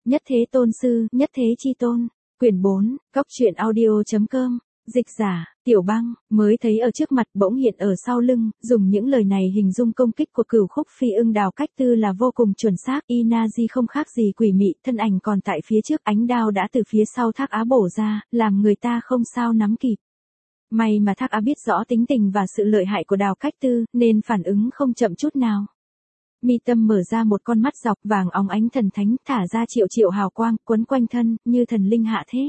Nhất thế tôn sư, nhất thế chi tôn. Quyển 4, Cóc truyện audio.com. Dịch giả, Tiểu Băng, mới thấy ở trước mặt bỗng hiện ở sau lưng, dùng những lời này hình dung công kích của Cửu Khúc Phi Ưng Đào Cách Tư là vô cùng chuẩn xác. Inazi không khác gì quỷ mị, thân ảnh còn tại phía trước, ánh đao đã từ phía sau Thác Á bổ ra, làm người ta không sao nắm kịp. May mà Thác Á biết rõ tính tình và sự lợi hại của Đào Cách Tư, nên phản ứng không chậm chút nào. Mi tâm mở ra một con mắt dọc vàng óng ánh thần thánh, thả ra triệu triệu hào quang, quấn quanh thân, như thần linh hạ thế.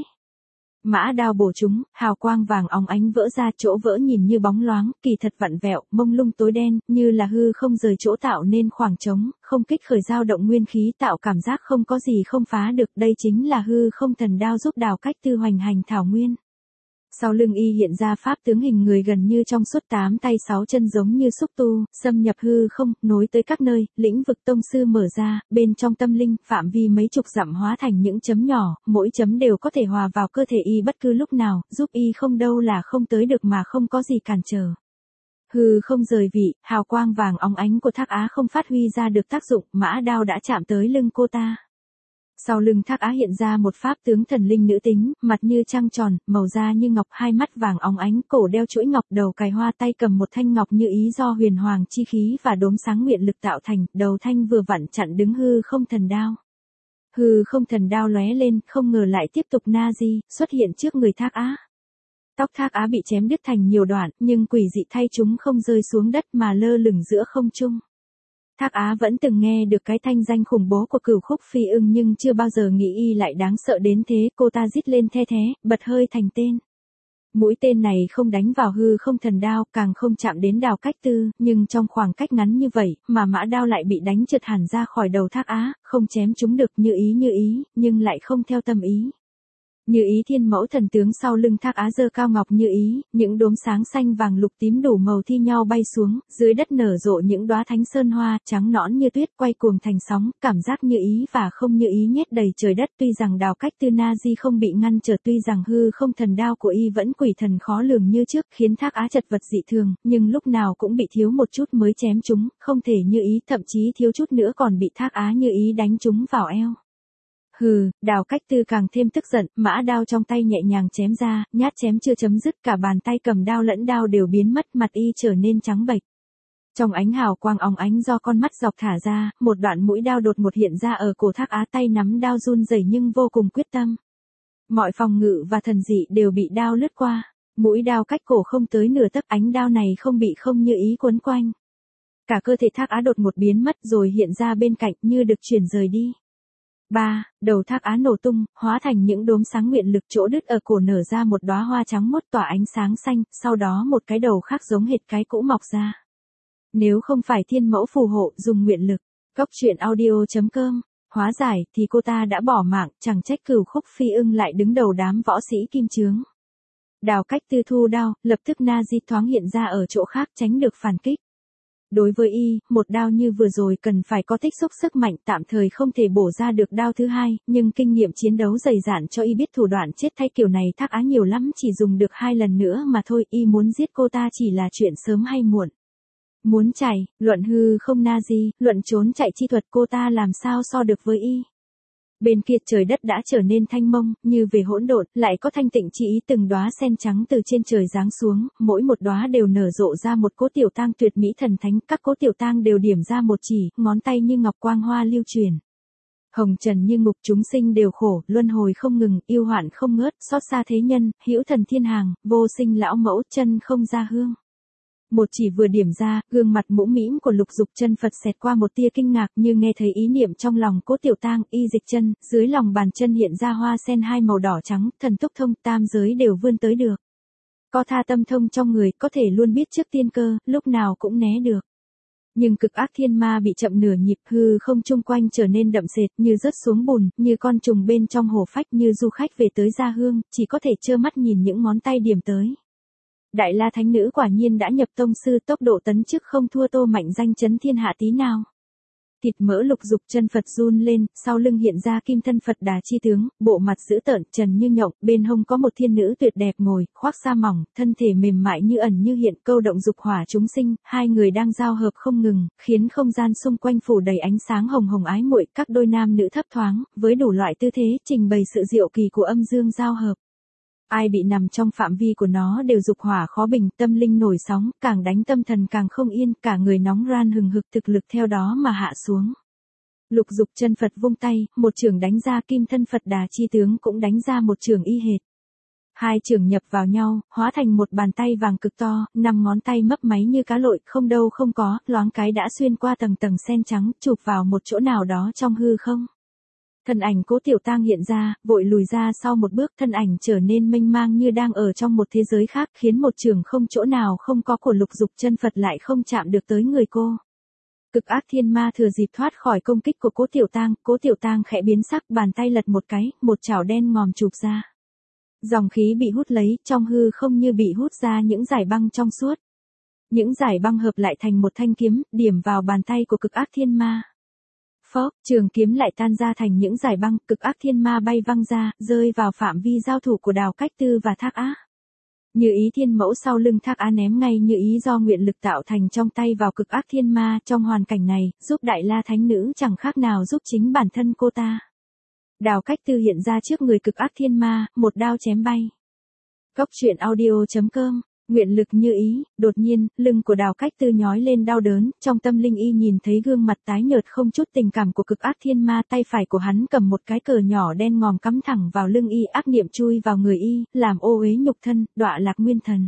Mã đao bổ chúng, hào quang vàng óng ánh vỡ ra, chỗ vỡ nhìn như bóng loáng, kỳ thật vặn vẹo, mông lung tối đen, như là hư không rời chỗ tạo nên khoảng trống, không kích khởi dao động nguyên khí, tạo cảm giác không có gì không phá được. Đây chính là hư không thần đao giúp Đào Cách Tư hoành hành thảo nguyên. Sau lưng y hiện ra pháp tướng hình người gần như trong suốt, 8 tay 6 chân giống như xúc tu, xâm nhập hư không, nối tới các nơi, lĩnh vực tông sư mở ra, bên trong tâm linh, phạm vi mấy chục dặm hóa thành những chấm nhỏ, mỗi chấm đều có thể hòa vào cơ thể y bất cứ lúc nào, giúp y không đâu là không tới được mà không có gì cản trở. Hư không rời vị, hào quang vàng óng ánh của Thác Á không phát huy ra được tác dụng, mã đao đã chạm tới lưng cô ta. Sau lưng Thác Á hiện ra một pháp tướng thần linh nữ tính, mặt như trăng tròn, màu da như ngọc, hai mắt vàng óng ánh, cổ đeo chuỗi ngọc, đầu cài hoa, tay cầm một thanh ngọc như ý do huyền hoàng chi khí và đốm sáng nguyện lực tạo thành, đầu thanh vừa vặn chặn đứng hư không thần đao. Hư không thần đao lóe lên, không ngờ lại tiếp tục Nazi, xuất hiện trước người Thác Á. Tóc Thác Á bị chém đứt thành nhiều đoạn, nhưng quỷ dị thay chúng không rơi xuống đất mà lơ lửng giữa không trung. Thác Á vẫn từng nghe được cái thanh danh khủng bố của Cửu Khúc Phi Ưng nhưng chưa bao giờ nghĩ y lại đáng sợ đến thế. Cô ta rít lên the thé, bật hơi thành tên. Mũi tên này không đánh vào hư không thần đao, càng không chạm đến Đào Cách Tư, nhưng trong khoảng cách ngắn như vậy, mà mã đao lại bị đánh trượt hẳn ra khỏi đầu Thác Á, không chém chúng được như ý, nhưng lại không theo tâm ý. Như ý thiên mẫu thần tướng sau lưng Thác Á giơ cao ngọc như ý, những đốm sáng xanh vàng lục tím đủ màu thi nhau bay xuống, dưới đất nở rộ những đóa thánh sơn hoa, trắng nõn như tuyết, quay cuồng thành sóng, cảm giác như ý và không như ý nhét đầy trời đất. Tuy rằng Đào Cách Tư Nazi không bị ngăn trở, tuy rằng hư không thần đao của y vẫn quỷ thần khó lường như trước, khiến Thác Á chật vật dị thường, nhưng lúc nào cũng bị thiếu một chút mới chém chúng, không thể như ý, thậm chí thiếu chút nữa còn bị Thác Á như ý đánh chúng vào eo. Hừ, Đào Cách Tư càng thêm tức giận, mã đao trong tay nhẹ nhàng chém ra, nhát chém chưa chấm dứt, cả bàn tay cầm đao lẫn đao đều biến mất, mặt y trở nên trắng bệch. Trong ánh hào quang óng ánh do con mắt dọc thả ra, một đoạn mũi đao đột ngột hiện ra ở cổ Thác Á, tay nắm đao run rẩy nhưng vô cùng quyết tâm. Mọi phòng ngự và thần dị đều bị đao lướt qua, mũi đao cách cổ không tới nửa tấc, ánh đao này không bị không như ý quấn quanh. Cả cơ thể Thác Á đột ngột biến mất rồi hiện ra bên cạnh như được chuyển rời đi. Đầu Thác Á nổ tung, hóa thành những đốm sáng nguyện lực, chỗ đứt ở cổ nở ra một đóa hoa trắng muốt tỏa ánh sáng xanh, sau đó một cái đầu khác giống hệt cái cũ mọc ra. Nếu không phải thiên mẫu phù hộ dùng nguyện lực, Cóc truyện audio.com, hóa giải thì cô ta đã bỏ mạng, chẳng trách Cửu Khúc Phi Ưng lại đứng đầu đám võ sĩ kim chướng. Đào Cách Tư thu đao, lập tức Nazi thoáng hiện ra ở chỗ khác tránh được phản kích. Đối với y, một đao như vừa rồi cần phải có tích xúc sức mạnh, tạm thời không thể bổ ra được đao thứ hai, nhưng kinh nghiệm chiến đấu dày dạn cho y biết thủ đoạn chết thay kiểu này Thác Á nhiều lắm chỉ dùng được 2 lần nữa mà thôi, y muốn giết cô ta chỉ là chuyện sớm hay muộn. Muốn chạy, luận hư không Nazi, luận trốn chạy chi thuật cô ta làm sao so được với y. Bên kia trời đất đã trở nên thanh mông, như về hỗn độn, lại có thanh tịnh chi ý, từng đóa sen trắng từ trên trời giáng xuống, mỗi một đóa đều nở rộ ra một cỗ tiểu tang tuyệt mỹ thần thánh, các cỗ tiểu tang đều điểm ra một chỉ, ngón tay như ngọc quang hoa lưu truyền. Hồng trần như ngục, chúng sinh đều khổ, luân hồi không ngừng, yêu hoạn không ngớt, xót xa thế nhân, hữu thần thiên hàng, vô sinh lão mẫu, chân không ra hương. Một chỉ vừa điểm ra, gương mặt mũm mĩm của Lục Dục Chân Phật xẹt qua một tia kinh ngạc, như nghe thấy ý niệm trong lòng Cố Tiểu Tang. Y dịch chân, dưới lòng bàn chân hiện ra hoa sen hai màu đỏ trắng, thần túc thông, tam giới đều vươn tới được. Có tha tâm thông trong người, có thể luôn biết trước tiên cơ, lúc nào cũng né được. Nhưng cực ác thiên ma bị chậm nửa nhịp, hư không chung quanh trở nên đậm sệt, như rớt xuống bùn, như con trùng bên trong hồ phách, như du khách về tới gia hương, chỉ có thể trơ mắt nhìn những ngón tay điểm tới. Đại La Thánh Nữ quả nhiên đã nhập tông sư, tốc độ tấn chức không thua Tô Mạnh Danh chấn thiên hạ tí nào. Thịt mỡ Lục Dục chân Phật run lên, sau lưng hiện ra kim thân Phật Đà chi tướng, bộ mặt dữ tợn, trần như nhộng, bên hông có một thiên nữ tuyệt đẹp ngồi, khoác sa mỏng, thân thể mềm mại như ẩn như hiện, câu động dục hỏa chúng sinh, hai người đang giao hợp không ngừng, khiến không gian xung quanh phủ đầy ánh sáng hồng hồng ái muội, các đôi nam nữ thấp thoáng, với đủ loại tư thế, trình bày sự diệu kỳ của âm dương giao hợp. Ai bị nằm trong phạm vi của nó đều dục hỏa khó bình, tâm linh nổi sóng, càng đánh tâm thần càng không yên, cả người nóng ran hừng hực, thực lực theo đó mà hạ xuống. Lục Dục chân Phật vung tay, một chưởng đánh ra, kim thân Phật Đà chi tướng cũng đánh ra một chưởng y hệt. Hai chưởng nhập vào nhau, hóa thành một bàn tay vàng cực to, 5 ngón tay mấp máy như cá lội, không đâu không có, loáng cái đã xuyên qua tầng tầng sen trắng, chụp vào một chỗ nào đó trong hư không. Thân ảnh Cố Tiểu Tang hiện ra, vội lùi ra sau một bước, thân ảnh trở nên mênh mang như đang ở trong một thế giới khác, khiến một chưởng không chỗ nào không có của Lục Dục chân Phật lại không chạm được tới người cô. Cực Ác Thiên Ma thừa dịp thoát khỏi công kích của Cố Tiểu Tang khẽ biến sắc, bàn tay lật một cái, một chảo đen ngòm chụp ra. Dòng khí bị hút lấy, trong hư không như bị hút ra những dải băng trong suốt. Những dải băng hợp lại thành một thanh kiếm, điểm vào bàn tay của Cực Ác Thiên Ma. Phốc, trường kiếm lại tan ra thành những dải băng, Cực Ác Thiên Ma bay văng ra, rơi vào phạm vi giao thủ của Đào Cách Tư và Thác Á. Như ý thiên mẫu sau lưng Thác Á ném ngay như ý do nguyện lực tạo thành trong tay vào Cực Ác Thiên Ma, trong hoàn cảnh này, giúp Đại La Thánh Nữ chẳng khác nào giúp chính bản thân cô ta. Đào Cách Tư hiện ra trước người Cực Ác Thiên Ma, một đao chém bay. Cốc truyện audio.com, nguyện lực như ý, đột nhiên, lưng của Đào Cách Tư nhói lên đau đớn, trong tâm linh y nhìn thấy gương mặt tái nhợt không chút tình cảm của Cực Ác Thiên Ma, tay phải của hắn cầm một cái cờ nhỏ đen ngòm cắm thẳng vào lưng y, ác niệm chui vào người y, làm ô uế nhục thân, đọa lạc nguyên thần.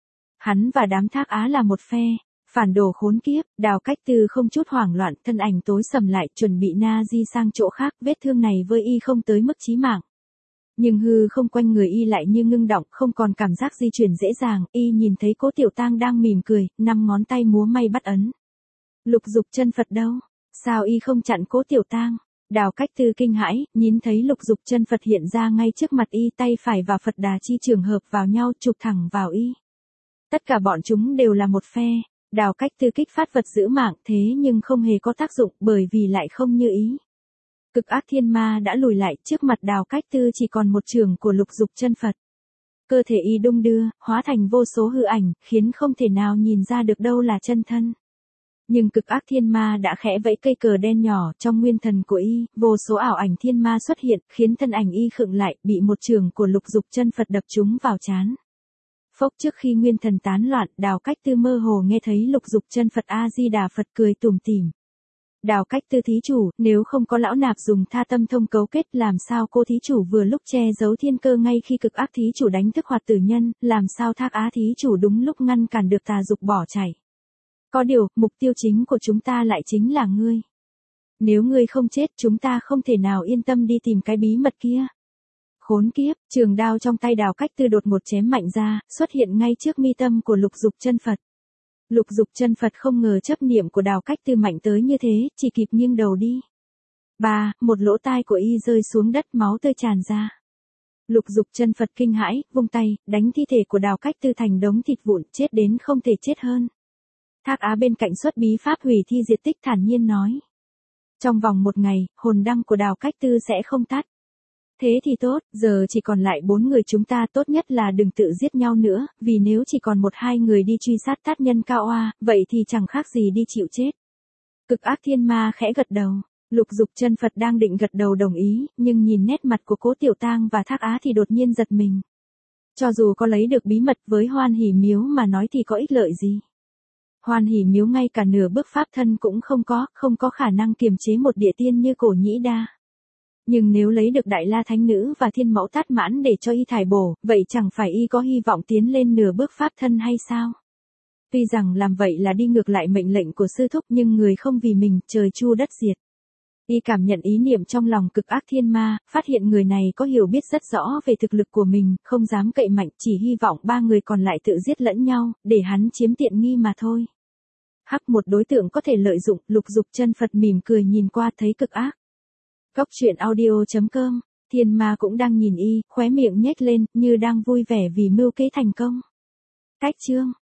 Hắn và đám Thác Á là một phe. Phản đồ khốn kiếp, Đào Cách Tư không chút hoảng loạn, thân ảnh tối sầm lại, chuẩn bị na di sang chỗ khác, vết thương này với y không tới mức chí mạng. Nhưng hư không quanh người y lại như ngưng động, không còn cảm giác di chuyển dễ dàng, y nhìn thấy Cố Tiểu Tang đang mỉm cười, 5 ngón tay múa may bắt ấn. Lục Dục chân Phật đâu? Sao y không chặn Cố Tiểu Tang? Đào Cách Tư kinh hãi, nhìn thấy Lục Dục chân Phật hiện ra ngay trước mặt y, tay phải và Phật Đà chi trường hợp vào nhau, chụp thẳng vào y. Tất cả bọn chúng đều là một phe. Đào Cách Tư kích phát vật giữ mạng, thế nhưng không hề có tác dụng, bởi vì lại không như ý. Cực Ác Thiên Ma đã lùi lại, trước mặt Đào Cách Tư chỉ còn một chưởng của Lục Dục chân Phật. Cơ thể y đung đưa, hóa thành vô số hư ảnh, khiến không thể nào nhìn ra được đâu là chân thân. Nhưng Cực Ác Thiên Ma đã khẽ vẫy cây cờ đen nhỏ, trong nguyên thần của y, vô số ảo ảnh thiên ma xuất hiện, khiến thân ảnh y khựng lại, bị một chưởng của Lục Dục chân Phật đập trúng vào trán. Phốc, trước khi nguyên thần tán loạn, Đào Cách Tư mơ hồ nghe thấy Lục Dục chân Phật A Di Đà Phật cười tủm tỉm. Đào Cách Tư thí chủ, nếu không có lão nạp dùng tha tâm thông cấu kết, làm sao cô thí chủ vừa lúc che giấu thiên cơ ngay khi Cực Ác thí chủ đánh thức Hoạt Tử Nhân, làm sao Thác Á thí chủ đúng lúc ngăn cản được tà dục bỏ chạy. Có điều, mục tiêu chính của chúng ta lại chính là ngươi. Nếu ngươi không chết, chúng ta không thể nào yên tâm đi tìm cái bí mật kia. Khốn kiếp, trường đao trong tay Đào Cách Tư đột một chém mạnh ra, xuất hiện ngay trước mi tâm của Lục Dục chân Phật. Lục Dục chân Phật không ngờ chấp niệm của Đào Cách Tư mạnh tới như thế, chỉ kịp nghiêng đầu đi. Một lỗ tai của y rơi xuống đất, máu tươi tràn ra. Lục Dục chân Phật kinh hãi, vung tay, đánh thi thể của Đào Cách Tư thành đống thịt vụn, chết đến không thể chết hơn. Thác Á bên cạnh xuất bí pháp hủy thi diệt tích thản nhiên nói. Trong vòng 1 ngày, hồn đăng của Đào Cách Tư sẽ không tắt. Thế thì tốt, giờ chỉ còn lại 4 người chúng ta, tốt nhất là đừng tự giết nhau nữa, vì nếu chỉ còn 1-2 người đi truy sát tác nhân Cao Oa, vậy thì chẳng khác gì đi chịu chết. Cực Ác Thiên Ma khẽ gật đầu, Lục Dục chân Phật đang định gật đầu đồng ý, nhưng nhìn nét mặt của Cố Tiểu Tang và Thác Á thì đột nhiên giật mình. Cho dù có lấy được bí mật, với Hoan Hỷ Miếu mà nói thì có ích lợi gì. Hoan Hỷ Miếu ngay cả nửa bước pháp thân cũng không có khả năng kiềm chế một địa tiên như Cổ Nhĩ Đa. Nhưng nếu lấy được Đại La Thánh Nữ và Thiên Mẫu Tát Mãn để cho y thải bổ, vậy chẳng phải y có hy vọng tiến lên nửa bước pháp thân hay sao? Tuy rằng làm vậy là đi ngược lại mệnh lệnh của sư thúc, nhưng người không vì mình, trời chu đất diệt. Y cảm nhận ý niệm trong lòng Cực Ác Thiên Ma, phát hiện người này có hiểu biết rất rõ về thực lực của mình, không dám cậy mạnh, chỉ hy vọng 3 người còn lại tự giết lẫn nhau, để hắn chiếm tiện nghi mà thôi. Một đối tượng có thể lợi dụng, Lục Dục chân Phật mỉm cười nhìn qua thấy Cực Ác. Cốc truyện audio.com, Thiên Ma cũng đang nhìn y, khóe miệng nhếch lên, như đang vui vẻ vì mưu kế thành công. Cách chương